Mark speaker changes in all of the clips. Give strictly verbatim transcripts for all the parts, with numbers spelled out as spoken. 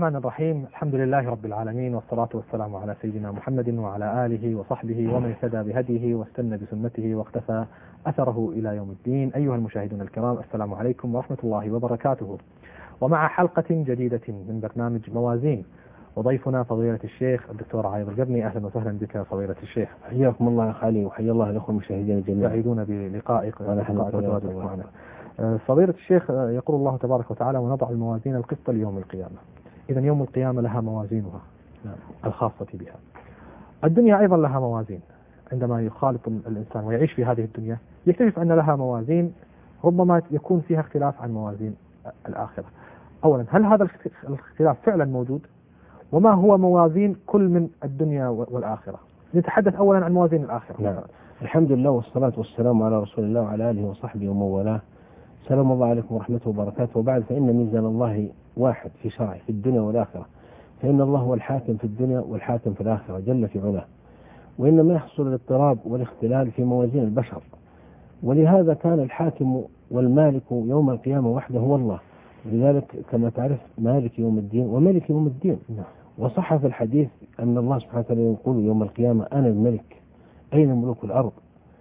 Speaker 1: الرحمن الرحيم. الحمد لله رب العالمين، والصلاة والسلام على سيدنا محمد وعلى آله وصحبه ومن اهتدى بهديه واستنى بسنته واقتفى أثره إلى يوم الدين. أيها المشاهدون الكرام، السلام عليكم ورحمة الله وبركاته، ومع حلقة جديدة من برنامج موازين، وضيفنا فضيلة الشيخ الدكتور عايض القرني. أهلا وسهلا بك فضيلة الشيخ.
Speaker 2: حياكم الله يا خالي، وحيا الله الأخوة المشاهدين جميعا.
Speaker 1: سعيدون بلقائك وتواجدك معنا. فضيلة الشيخ، يقول الله تبارك وتعالى: ونضع الموازين القسط ليوم القيامة. إذا يوم القيامة لها موازينها الخاصة بها. الدنيا أيضا لها موازين. عندما يخالط الإنسان ويعيش في هذه الدنيا يكتشف أن لها موازين ربما يكون فيها اختلاف عن موازين الآخرة. أولا، هل هذا الاختلاف فعلا موجود؟ وما هو موازين كل من الدنيا والآخرة؟ نتحدث أولا عن موازين الآخرة.
Speaker 2: نعم. الحمد لله والصلاة والسلام على رسول الله وعلى آله وصحبه ومن والاه. سلام الله عليكم ورحمته وبركاته. وبعد، فإن ميزان الله واحد في شرعه في الدنيا والآخرة، فإن الله هو الحاكم في الدنيا والحاكم في الآخرة جل في علاه، وإنما يحصل الاضطراب والاختلال في موازين البشر، ولهذا كان الحاكم والمالك يوم القيامة وحده هو الله. لذلك كما تعرف مالك يوم الدين وملك يوم الدين. وصح في الحديث أن الله سبحانه وتعالى يقول يوم القيامة: أنا الملك، أين ملوك الأرض؟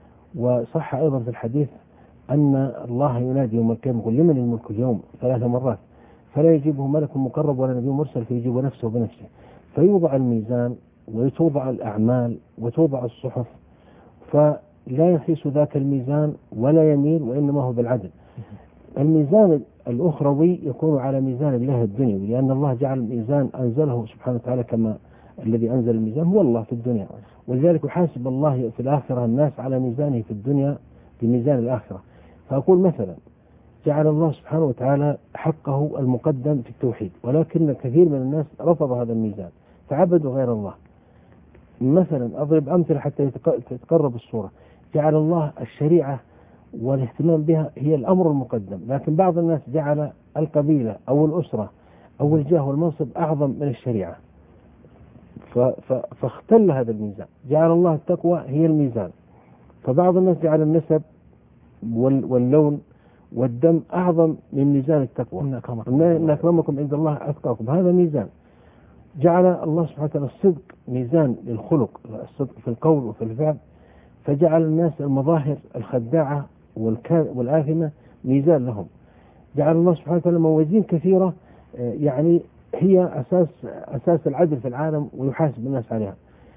Speaker 2: وصح أيضا في الحديث أن الله ينادي يوم القيامة: يقول لمن الملك اليوم؟ ثلاث مرات، فلا يجيبه ملك مقرب ولا نبي مرسل، فيجيب نفسه بنفسه. فيوضع الميزان وتوضع الأعمال وتوضع الصحف، فلا يخيس ذاك الميزان ولا يميل، وإنما هو بالعدل. الميزان الأخروي يكون على ميزان الله الدنيوي، لأن الله جعل الميزان أنزله سبحانه وتعالى، كما الذي أنزل الميزان هو الله في الدنيا، ولذلك يحاسب الله في الآخرة الناس على ميزانه في الدنيا بميزان الآخرة. فأقول مثلا: جعل الله سبحانه وتعالى حقه المقدم في التوحيد، ولكن كثير من الناس رفض هذا الميزان فعبدوا غير الله. مثلا أضرب أمثلة حتى تتقرب الصورة: جعل الله الشريعة والاهتمام بها هي الأمر المقدم، لكن بعض الناس جعل القبيلة أو الأسرة أو الجاه والمنصب أعظم من الشريعة، فاختل هذا الميزان. جعل الله التقوى هي الميزان، فبعض الناس جعل النسب واللون والدم أعظم من ميزان التقوى. إن أكرمكم عند الله أتقاكم، هذا ميزان. جعل الله سبحانه وتعالى الصدق ميزان للخلق، الصدق في القول وفي الفعل، فجعل الناس المظاهر الخداعة والآثمة ميزان لهم. جعل الله سبحانه وتعالى موازين كثيرة، يعني هي أساس أساس العدل في العالم، ويحاسب الناس عليها.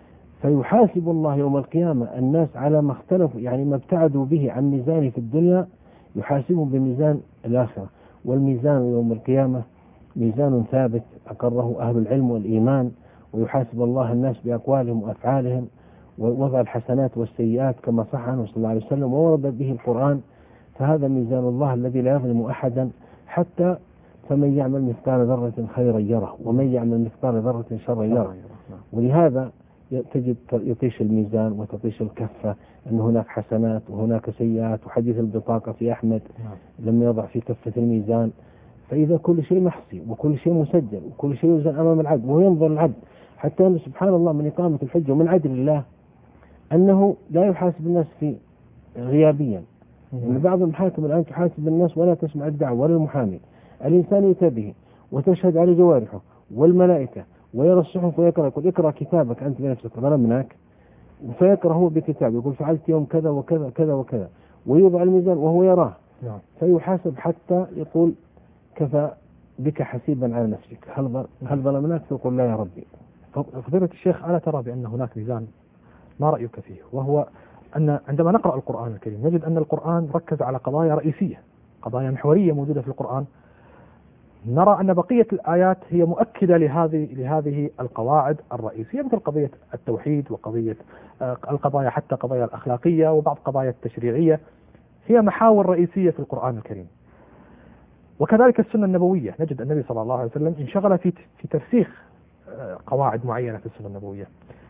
Speaker 2: فيحاسب الله يوم القيامة الناس على ما اختلفوا، يعني ما ابتعدوا به عن ميزانه في الدنيا يحاسبهم بميزان الآخرة. والميزان يوم القيامة ميزان ثابت أقره أهل العلم والإيمان، ويحاسب الله الناس بأقوالهم وأفعالهم، ووضع الحسنات والسيئات كما صح عنه صلى الله عليه وسلم وورد به القرآن. فهذا ميزان الله الذي لا يظلم أحدا، حتى فمن يعمل مثقال ذرة خيرا يره، ومن يعمل مثقال ذرة شرا يره. ولهذا تجد يطيش الميزان وتطيش الكفة، أن هناك حسنات وهناك سيئات. وحديث البطاقة في أحمد لما يضع في كفة الميزان، فإذا كل شيء محصي وكل شيء مسجل وكل شيء يوزن أمام العبد، وهو ينظر العبد. حتى أن سبحان الله من إقامة الحجة ومن عدل الله أنه لا يحاسب الناس في غيابيا. يعني بعض المحاكم الآن تحاسب الناس ولا تسمع الدعوة ولا المحامي. الإنسان يؤتى به وتشهد على جوارحه والملائكة، ويرى الصحف ويقرأ، يقول: اقرأ كتابك أنت بنفسك ظلمناك، فيقرأ هو بكتاب، يقول: فعلت يوم كذا وكذا كذا وكذا، ويوضع الميزان وهو يراه. نعم. فيحاسب حتى يقول: كفى بك حسيبا على نفسك، هل هل ظلمناك؟ فيقول: لا يا ربي.
Speaker 1: فضيلة الشيخ، ألا ترى بأن هناك ميزان؟ ما رأيك فيه؟ وهو أن عندما نقرأ القرآن الكريم نجد أن القرآن ركز على قضايا رئيسية، قضايا محورية موجودة في القرآن. نرى أن بقية الآيات هي مؤكدة لهذه لهذه القواعد الرئيسية، مثل قضية التوحيد وقضية القضايا، حتى قضايا الأخلاقية وبعض قضايا التشريعية، هي محاور رئيسية في القرآن الكريم. وكذلك السنة النبوية، نجد النبي صلى الله عليه وسلم انشغل في في ترسيخ قواعد معينة في السنة النبوية.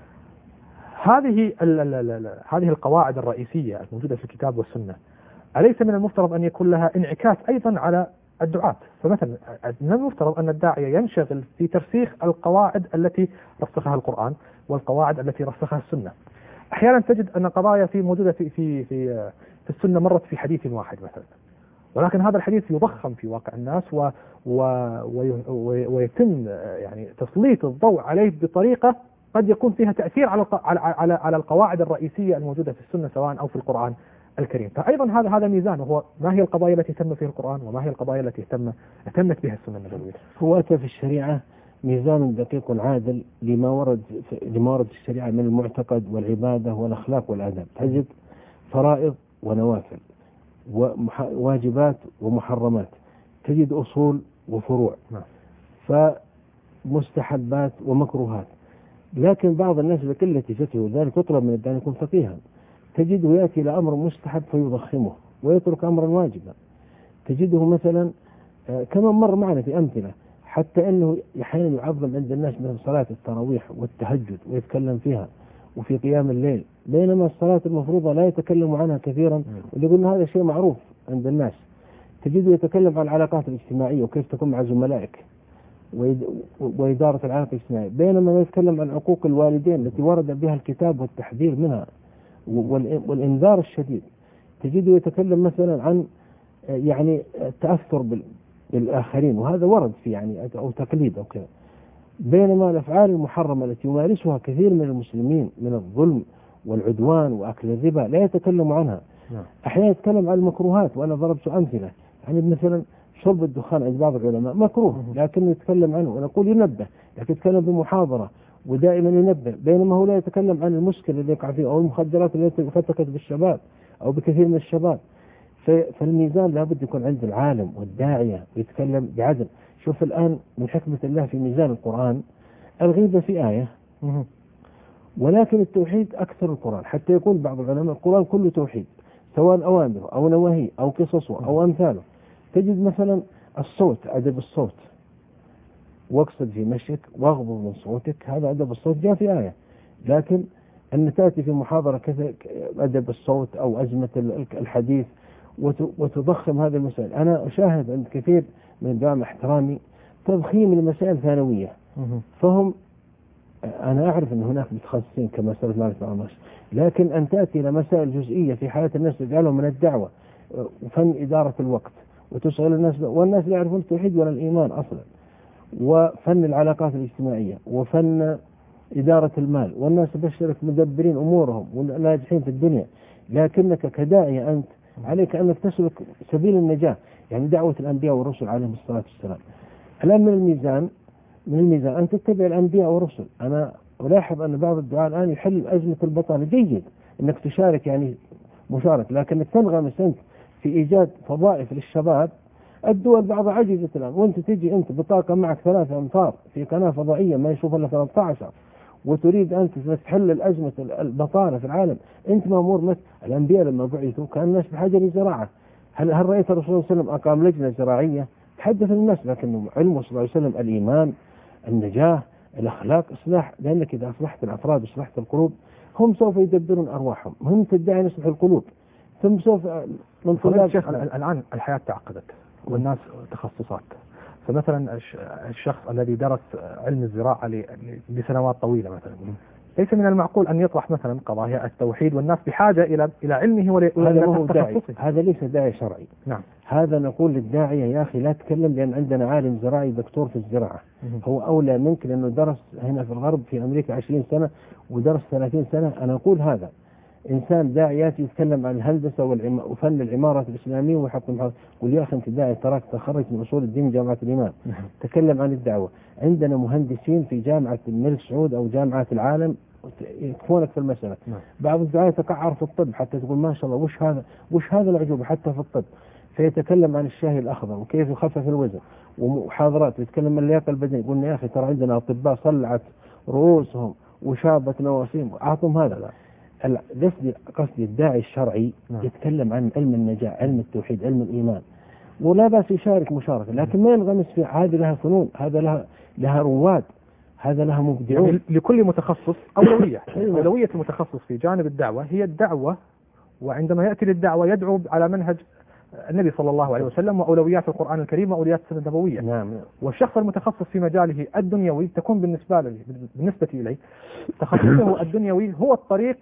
Speaker 1: هذه هذه القواعد الرئيسية الموجودة في الكتاب والسنة، أليس من المفترض أن يكون لها انعكاس أيضا على الدعاة؟ فمثلا من المفترض أن الداعية ينشغل في ترسيخ القواعد التي رسخها القرآن والقواعد التي رسخها السنة. أحيانا تجد أن قضايا في موجودة في في في في السنة مرت في حديث واحد مثلا، ولكن هذا الحديث يضخم في واقع الناس و و وي ويتم يعني تسليط الضوء عليه بطريقة قد يكون فيها تأثير على على على, على القواعد الرئيسية الموجودة في السنة سواء أو في القرآن الكريم. فأيضا هذا هذا ميزان، وهو ما هي القضايا التي اهتم فيها القرآن وما هي القضايا التي اهتم اهتمت بها السنة النبوية.
Speaker 2: هو أتى في الشريعة ميزان دقيق عادل لما ورد لما ورد في الشريعة من المعتقد والعبادة والأخلاق والآداب. تجد فرائض ونوافل وواجبات ومحرمات، تجد أصول وفروع، فمستحبات ومكروهات. لكن بعض الناس بقلة فقهه ذلك يطلب من الداعي يكون فقيها، تجده يأتي إلى أمر مستحب فيضخمه ويترك أمرا واجبا. تجده مثلا كما مر معنا في أمثلة حتى أنه أحيانا يعظم عند الناس مثل صلاة التراويح والتهجد ويتكلم فيها وفي قيام الليل، بينما الصلاة المفروضة لا يتكلم عنها كثيرا، ويقول هذا شيء معروف عند الناس. تجده يتكلم عن العلاقات الاجتماعية وكيف تكون مع زملائك وإدارة العلاقة الاجتماعية، بينما يتكلم عن عقوق الوالدين التي ورد بها الكتاب والتحذير منها والإنذار الشديد. تجده يتكلم مثلا عن يعني التأثر بالآخرين، وهذا ورد في يعني أو تقليد أو كذا، بينما الأفعال المحرمة التي يمارسها كثير من المسلمين من الظلم والعدوان وأكل الربا لا يتكلم عنها. أحيانا يتكلم عن المكروهات، وأنا ضربت أمثلة يعني مثلا شرب الدخان عند بعض العلماء مكروه لكنه يتكلم عنه، ونقول ينبه لكن يتكلم بمحاضرة ودائما ينبه، بينما هو لا يتكلم عن المشكلة اللي يقع فيه أو المخدرات التي فتكت بالشباب أو بكثير من الشباب. فالميزان لابد يكون عند العالم والداعية ويتكلم بعدل. شوف الآن من حكمة الله في ميزان القرآن الغيبة في آية، ولكن التوحيد أكثر القرآن، حتى يقول بعض العلماء القرآن كله توحيد سواء أوامره أو نواهيه أو قصصه أو أمثاله. تجد مثلا الصوت، أدب الصوت، واقصد في مشيك واغضب من صوتك، هذا أدب الصوت جاء في آية. لكن أن تأتي في محاضرة كذا أدب الصوت أو أزمة الحديث وتضخم هذه المسائل. أنا أشاهد عند كثير من دوام احترامي تضخيم المسائل ثانوية، فهم أنا أعرف أن هناك متخصصين كما سألت معرفة مع الناس، لكن أن تأتي إلى مسائل جزئية في حياة الناس تجعلهم من الدعوة وفن إدارة الوقت وتشغل الناس، والناس لا يعرفون التوحيد ولا الإيمان أصلا، وفن العلاقات الاجتماعية وفن إدارة المال، والناس بشرك مدبرين أمورهم وناجحين في الدنيا. لكنك كداعية أنت عليك أنك تسلك سبيل النجاة، يعني دعوة الأنبياء والرسل عليهم الصلاة والسلام. الآن من الميزان من الميزان أن تتبع الأنبياء والرسل. أنا ألاحظ أن بعض الدعاء الآن يحل أزمة البطالة، جيد أنك تشارك يعني مشارك، لكنك تنغمس أنت في إيجاد وظائف للشباب. الدول بعضها عجزت الآن، وأنت تجي أنت بطاقة معك ثلاثة أمتار في قناة فضائية ما يشوف إلا ثلاثة عشر، وتريد أنت تحل الأزمة البطالة في العالم. أنت مأمور مثل الأنبياء لما بعثوا كان الناس بحاجة لزراعة. هل هل رأيت الرسول صلى الله عليه وسلم أقام لجنة زراعية تحدث للناس؟ لكنه علمه صلى الله عليه وسلم الإيمان، النجاة، الأخلاق، إصلاح، لأنك إذا أصلحت الأفراد وأصلحت القلوب هم سوف يدبرون أرواحهم. هم تدعي نصلح القلوب ثم سوف من
Speaker 1: طلاب الشيخ. الآن الحياة تعقدت والناس تخصصات، فمثلا الشخص الذي درس علم الزراعة لسنوات طويلة مثلا ليس من المعقول أن يطرح مثلا قضايا التوحيد والناس بحاجة إلى إلى علمه وإلى تخصصه.
Speaker 2: هذا ليس داعي شرعي.
Speaker 1: نعم.
Speaker 2: هذا نقول للداعية يا أخي لا تتكلم، لأن عندنا عالم زراعي دكتور في الزراعة هو أولى منك، لأنه درس هنا في الغرب في أمريكا عشرين سنة ودرس ثلاثين سنة. أنا أقول هذا إنسان داعيات يتكلم عن الهندسة وفن العمارة الإسلامية ويحط محاضرة، يقول يا أخي أنت داعي تراك تخرج من أصول الدين جامعة الإمام تكلم عن الدعوة. عندنا مهندسين في جامعة الملك سعود أو جامعات العالم يكفونك في المسألة. بعض الدعاة يتقعر في الطب حتى تقول ما شاء الله وش هذا وش هذا العجوبة حتى في الطب، فيتكلم عن الشاي الأخضر وكيف يخفف الوزن ومحاضرات ويتكلم عن اللياقة البدنية. يقول يا أخي ترى عندنا أطباء صلعت رؤوسهم وشابت نواسيهم، أعطهم هذا. قصدي قصدي الداعي الشرعي يتكلم عن علم النجاة، علم التوحيد، علم الإيمان، ولا بأس يشارك مشاركة، لكن ما ينغمس في هذه لها فنون، هذا لها لها رواد، هذا لها مبدعون.
Speaker 1: يعني لكل متخصص أولوية. أولوية المتخصص في جانب الدعوة هي الدعوة، وعندما يأتي للدعوة يدعو على منهج النبي صلى الله عليه وسلم وأولويات القرآن الكريم وأولويات السنة النبوية.
Speaker 2: نعم.
Speaker 1: والشخص المتخصص في مجاله الدنيوي تكون بالنسبة له بالنسبة إليه تخصصه الدنيوي هو الطريق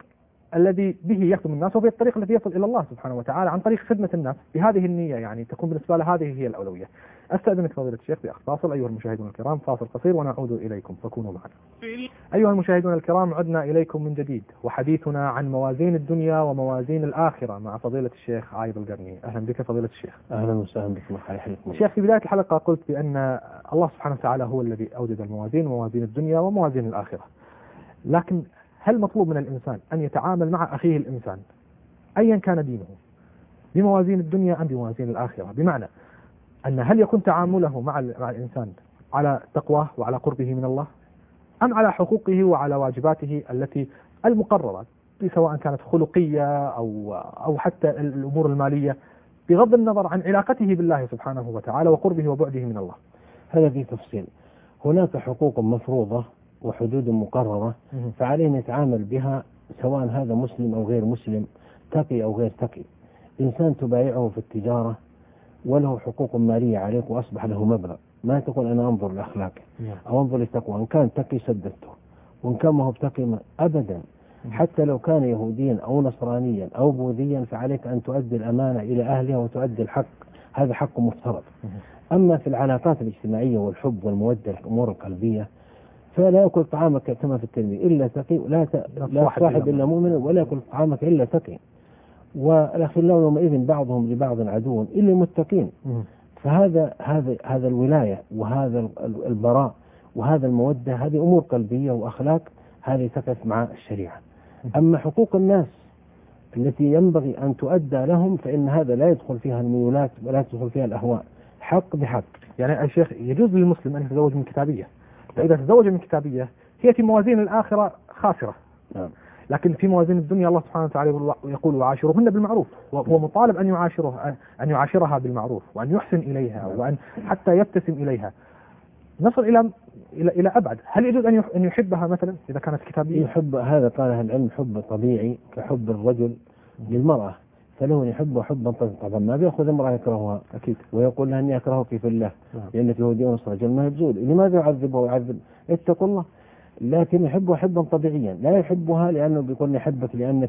Speaker 1: الذي به يخدم الناس، وفي الطريق الذي يصل إلى الله سبحانه وتعالى عن طريق خدمة الناس بهذه النية، يعني تكون بالنسبة له هذه هي الأولوية. أستأذنك فضيلة الشيخ بأخذ فاصل. أيها المشاهدون الكرام، فاصل قصير ونعود إليكم، فكونوا معنا. أيها المشاهدون الكرام، عدنا إليكم من جديد، وحديثنا عن موازين الدنيا وموازين الآخرة مع فضيلة الشيخ عايض القرني. أهلا بك فضيلة الشيخ.
Speaker 2: أهلا وسهلا بكم. حياكم
Speaker 1: شيخ، في بداية الحلقة قلت بأن الله سبحانه وتعالى هو الذي أوجد الموازين، موازين الدنيا وموازين الآخرة، لكن هل مطلوب من الإنسان أن يتعامل مع أخيه الإنسان أيا كان دينه بموازين الدنيا أم بموازين الآخرة؟ بمعنى أن هل يكون تعامله مع مع الإنسان على تقواه وعلى قربه من الله، أم على حقوقه وعلى واجباته التي المقررة، سواء كانت خلقية أو أو حتى الأمور المالية، بغض النظر عن علاقته بالله سبحانه وتعالى وقربه وبعده من الله؟
Speaker 2: هذا في تفصيل. هناك حقوق مفروضة وحدود مقررة، فعليه نتعامل بها سواء هذا مسلم أو غير مسلم، تقي أو غير تقي. إنسان تبايعه في التجارة وله حقوق مالية عليك وأصبح له مبلغ، ما تقول أنا أنظر لأخلاقه أو أنظر لتقوى، إن كان تقي سددته وإن كان ما هو تقي أبدا. حتى لو كان يهوديا أو نصرانيا أو بوذيا فعليك أن تؤدي الأمانة إلى أهلها وتؤدي الحق، هذا حق مفترض. أما في العلاقات الاجتماعية والحب والمودة الأمور القلبية فلا يأكل طعامك كما في الترمذي إلا تقي، ولا لا صاحب إلا مؤمن، ولا يأكل طعامك إلا تقي، والأخلاء يومئذ بعضهم لبعض عدو إلا المتقين. فهذا هذا هذا الولاية وهذا البراء وهذا المودة، هذه أمور قلبية وأخلاق، هذه تقف مع الشريعة. أما حقوق الناس التي ينبغي أن تؤدى لهم فإن هذا لا يدخل فيها الميولات ولا يدخل فيها الأهواء، حق بحق.
Speaker 1: يعني الشيخ، يجوز للمسلم أن يتزوج من كتابية، فإذا تزوج من كتابية هي في موازين الآخرة خاسرة،
Speaker 2: نعم.
Speaker 1: لكن في موازين الدنيا الله سبحانه وتعالى يقول وعاشرهن بالمعروف، وهو مطالب أن يعاشره أن يعاشرها بالمعروف وأن يحسن إليها وأن حتى يبتسم إليها. نصل إلى إلى إلى أبعد، هل يجوز أن أن يحبها مثلا إذا كانت كتابية؟
Speaker 2: يحب، هذا قال أهل العلم حب طبيعي كحب الرجل للمرأة، فله يحب حبا طبعا ما بيأخذ امرأة يكرهها
Speaker 1: أكيد
Speaker 2: ويقول لها أني أكرهك في الله لأنك يهودي ونصراني، ما يجوز، لماذا يعذبها ويعذب؟ اتقوا الله. لكن يحبها حبا طبيعيا، لا يحبها لأنه بيقول يحبك لأنك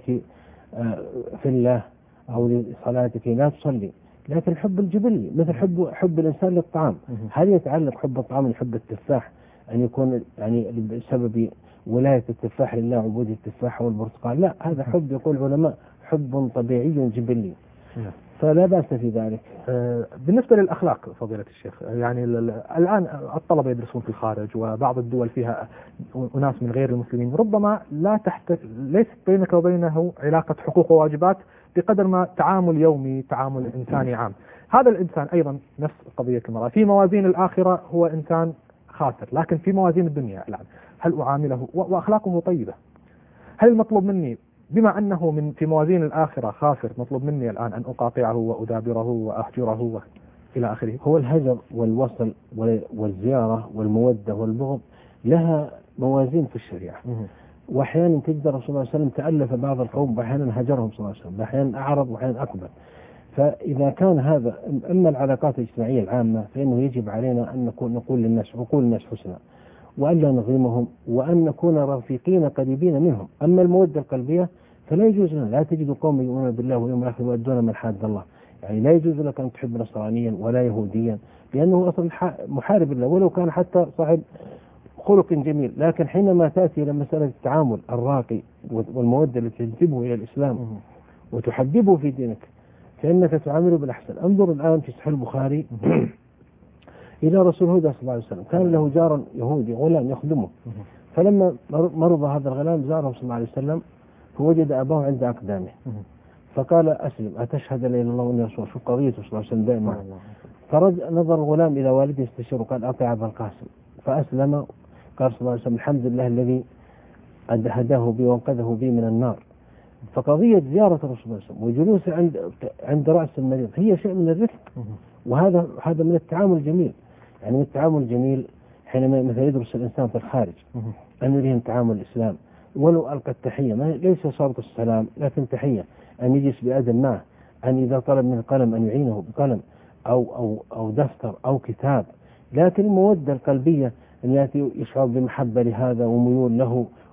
Speaker 2: في الله أو لصلاتك لا تصلي، لكن الحب الجبلي مثل حب حب الإنسان للطعام. هل يتعلق حب الطعام من حب التفاح أن يكون يعني بسبب ولاية التفاح لله عبودية التفاح والبرتقال؟ لا، هذا حب يقول العلماء حب طبيعي جبلي، فلا بأس في ذلك.
Speaker 1: بالنسبة للأخلاق فضيلة الشيخ، يعني الآن الطلبة يدرسون في الخارج وبعض الدول فيها أناس من غير المسلمين، ربما لا تحت ليس بينك وبينه علاقة حقوق وواجبات بقدر ما تعامل يومي، تعامل إنساني عام. هذا الإنسان أيضا نفس قضية المرأة، في موازين الآخرة هو إنسان خاسر، لكن في موازين الدنيا الآن هل أعامله وأخلاقه طيبة؟ هل المطلوب مني بما أنه من في موازين الآخرة خاسر مطلوب مني الآن أن أقاطعه وأدابره وأهجره إلى آخره؟
Speaker 2: هو الهجر والوصل والزيارة والمودة والبغض لها موازين في الشريعة. وأحيانا تجد الرسول صلى الله عليه وسلم تألف بعض القوم وأحيانا هجرهم صلى الله عليه وسلم، أحيانا أعرض وأحيانا أقبل. فإذا كان هذا أما العلاقات الاجتماعية العامة فإنه يجب علينا أن نكون نقول للناس وقول الناس حسنا وأن لا نظلمهم وأن نكون رفيقين قريبين منهم. أما المودة القلبية فلا يجوز لنا، لا تجد قوم يؤمنون بالله واليوم الآخر ويؤدون من حاد الله، يعني لا يجوز لك أن تحب نصرانيا ولا يهوديا لأنه أصلا محارب الله ولو كان حتى صاحب خلق جميل. لكن حينما تأتي إلى مسألة التعامل الراقي والمودة التي تجذبه إلى الإسلام وتحببه في دينك فإنك تعامله بالأحسن. انظر الآن في صحيح البخاري إلى رسول هدى صلى الله عليه وسلم، كان له جار يهودي غلام يخدمه، فلما مرض هذا الغلام زاره صلى الله عليه وسلم فوجد أباه عند أقدامه فقال أسلم أتشهد لا إله إلا الله وأني رسول. شو قضيته صلى الله عليه وسلم دائما. فرجع نظر الغلام إلى والده استشيره قال أطيع أبا القاسم، فأسلم. قال صلى الله عليه وسلم الحمد لله الذي هداه بي وانقذه بي من النار. فقضية زيارة الرسول صلى الله عليه وسلم وجلوس عند عند رأس المريض هي شيء من الرفق، وهذا هذا من التعامل الجميل. يعني من التعامل الجميل حينما مثلا يدرس الإنسان في الخارج أن يريهم تعامل الإسلام ولو ألقى التحية، ما ليس صارت السلام لكن تحية، أن يجلس بأدب معه، أن إذا طلب من القلم أن يعينه بقلم أو أو أو دفتر أو كتاب. لكن المودة القلبية أن يأتي يشعر بمحبة لهذا وميول له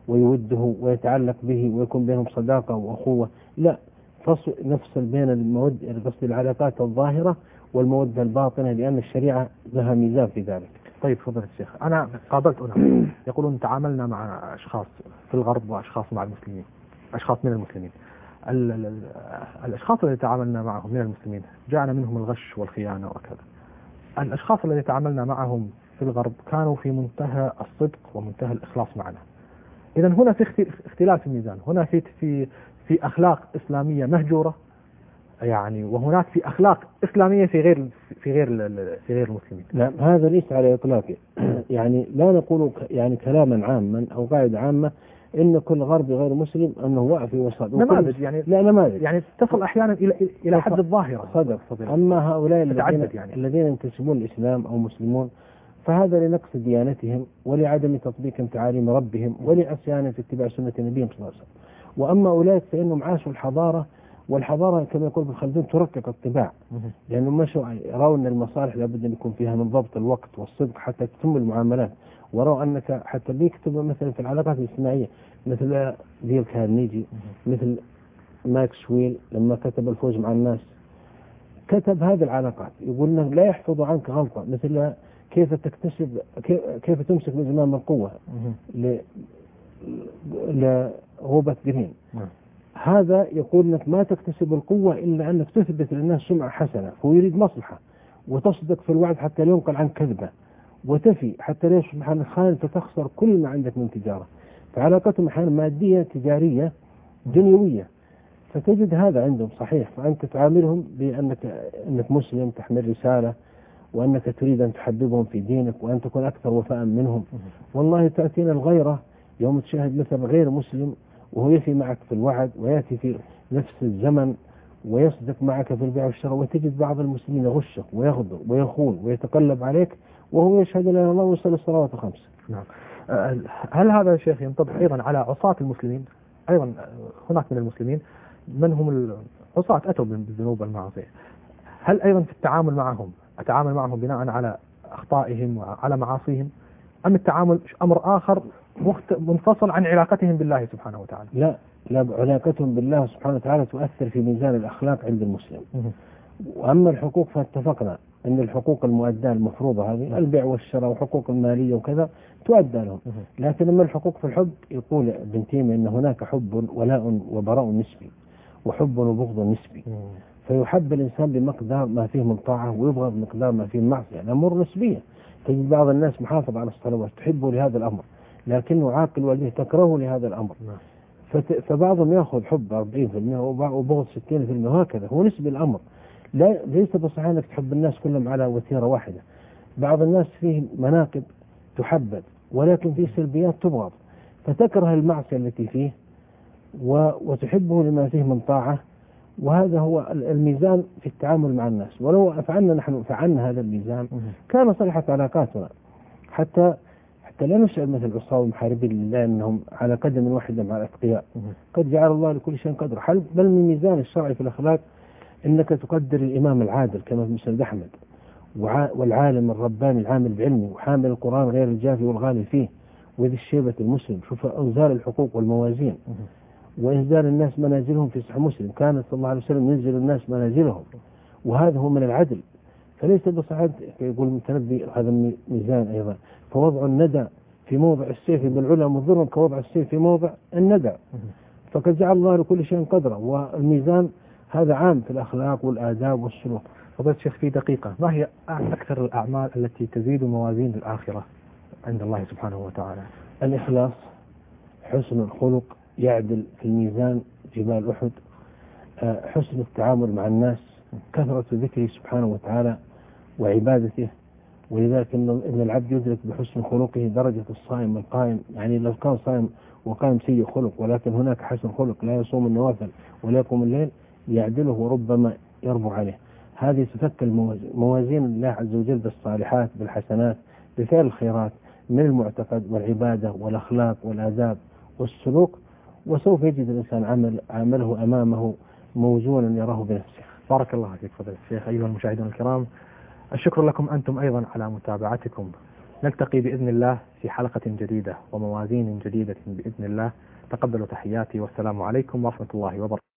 Speaker 2: ويوده ويتعلق به ويكون بينهم صداقة وأخوة، لا، فصل نفصل بين المودة قصد العلاقات الظاهرة والمودة الباطنة، لأن الشريعة لها ميزان في ذلك.
Speaker 1: طيب فضيلة الشيخ، أنا قابلت أناس يقولون تعاملنا مع أشخاص في الغرب وأشخاص مع المسلمين، أشخاص من المسلمين. ال ال ال الأشخاص الذين تعاملنا معهم من المسلمين جاءنا منهم الغش والخيانة وكذا. الأشخاص الذين تعاملنا معهم في الغرب كانوا في منتهى الصدق ومنتهى الإخلاص معنا. إذا هنا في اختلاف في الميزان، هنا في في في أخلاق إسلامية مهجورة يعني، وهناك في أخلاق إسلامية في غير في غير في غير المسلمين.
Speaker 2: لا، هذا ليس على إطلاقه. يعني لا نقول يعني كلاما عاما أو قاعدة عامة إن كل غربي غير مسلم أنه واقع في وسط.
Speaker 1: نماذج يعني،
Speaker 2: لا نماذج
Speaker 1: يعني تصل أحيانا إلى إلى حد الظاهرة.
Speaker 2: صدق. أما هؤلاء الذين
Speaker 1: يعني.
Speaker 2: الذين ينتسبون الإسلام أو مسلمون فهذا لنقص ديانتهم ولعدم تطبيق تعاليم ربهم ولعصيان في اتباع سنة نبيهم صلى الله عليه وسلم. وأما أولئك فإنهم عاشوا الحضارة، والحضارة كما يقول ابن خلدون ترقق الطباع، لأنهم مشوا يروا أن المصالح لابد أن يكون فيها من ضبط الوقت والصدق حتى تتم المعاملات، وروا أنك حتى اللي يكتب مثلا في العلاقات الاجتماعية مثل ديل كارنيجي، مثل ماكس ويل لما كتب الفوز مع الناس كتب هذه العلاقات، يقول أنه لا يحفظ عنك غلطة مثل كيف تكتسب كيف تمسك بزمام القوة لروبرت جرين. هذا يقول انك ما تكتسب القوة الا انك تثبت للناس سمعة حسنة، هو يريد مصلحة، وتصدق في الوعد حتى لا ينقل عن كذبة، وتفي حتى لا يصبح عن خائن فتخسر كل ما عندك من تجارة. فعلاقتهم احيانا مادية تجارية دنيوية، فتجد هذا عندهم صحيح. فأنت تعاملهم بأنك أنك مسلم تحمل رسالة، وأنك تريد أن تحببهم في دينك وأن تكون أكثر وفاء منهم. والله تأتينا الغيرة يوم تشاهد مثل غير مسلم وهو يفي معك في الوعد ويأتي في نفس الزمن ويصدق معك في البيع والشراء، وتجد بعض المسلمين يغشك ويغدر ويخون ويتقلب عليك وهو يشهد لا إله إلا الله ويصلي الصلوات الخمس.
Speaker 1: نعم. هل هذا يا شيخ ينطبق أيضا على عصاة المسلمين؟ أيضا هناك من المسلمين من هم العصاة أتوا بالذنوب والمعاصي، هل أيضا في التعامل معهم أتعامل معهم بناء على أخطائهم وعلى معاصيهم، أم التعامل أمر آخر منفصل عن علاقتهم بالله سبحانه وتعالى؟
Speaker 2: لا لا، علاقتهم بالله سبحانه وتعالى تؤثر في ميزان الأخلاق عند المسلم. وأما الحقوق فاتفقنا أن الحقوق المؤداة المفروضة هذه البيع والشراء وحقوق المالية وكذا تؤدى لهم، لكن أما الحقوق في الحب يقول ابن تيمية أن هناك حب ولاء وبراء نسبي وحب وبغض نسبي، فيحب الإنسان بمقدار ما فيه من طاعة ويبغض بمقدار ما فيه من معصية. الأمور نسبية، تجد بعض الناس محافظ على الصلوات تحبه لهذا الأمر لكنه عاقل والديه تكرهه لهذا الأمر، فبعضهم يأخذ حب أربعين بالمئة وبغض ستين بالمئة وهكذا، هو نسبي الأمر. لا ليس بصحيح أنك تحب الناس كلهم على وتيرة واحدة. بعض الناس فيه مناقب تحبب ولكن فيه سلبيات تبغض، فتكره المعصية التي فيه وتحبه لما فيه من طاعة. وهذا هو الميزان في التعامل مع الناس. ولو فعلنا نحن فعلنا هذا الميزان كان صلحت علاقاتنا، حتى حتى لا نسأل مثل عصاة المحاربين لله أنهم على قدم واحدة مع الأتقياء. قد جعل الله لكل شيء قدر، بل من الميزان الشرعي في الأخلاق أنك تقدر الإمام العادل كما في مسند أحمد، والعالم الرباني العامل بعلمه وحامل القرآن غير الجافي والغالي فيه، وذي الشيبة المسلم. شوف أنزال الحقوق والموازين وإنزال الناس منازلهم في صحيح مسلم، كان صلى الله عليه وسلم ينزل الناس منازلهم، وهذا هو من العدل. فليس بصعد يقول المتنبي هذا ميزان أيضا، فوضع الندى في موضع السيف بالعلا مضر كوضع السيف في موضع الندى، فقد جعل الله لكل شيء قدره. والميزان هذا عام في الأخلاق والآداب والسلوك.
Speaker 1: فضيلة الشيخ في دقيقة، ما هي أكثر الأعمال التي تزيد موازين الآخرة عند الله سبحانه وتعالى؟
Speaker 2: الإخلاص، حسن الخلق يعدل في الميزان جبال أحد، حسن التعامل مع الناس، كثرة ذكره سبحانه وتعالى وعبادته. ولذلك إن العبد يدرك بحسن خلقه درجة الصائم القائم. يعني لو كان صائم وقائم سيء خلق ولكن هناك حسن خلق لا يصوم النوافل ولا يقوم الليل يعدله وربما يربو عليه. هذه تشكل موازين الله عز وجل بالصالحات بالحسنات بفعل الخيرات من المعتقد والعبادة والأخلاق والآداب والسلوك، وسوف يجد الإنسان عمل عمله أمامه موزونا يراه بنفسه.
Speaker 1: بارك الله فيك فضيلة الشيخ. أيها المشاهدون الكرام، الشكر لكم أنتم أيضا على متابعتكم نلتقي بإذن الله في حلقة جديدة وموازين جديدة بإذن الله. تقبلوا تحياتي والسلام عليكم ورحمة الله وبركاته.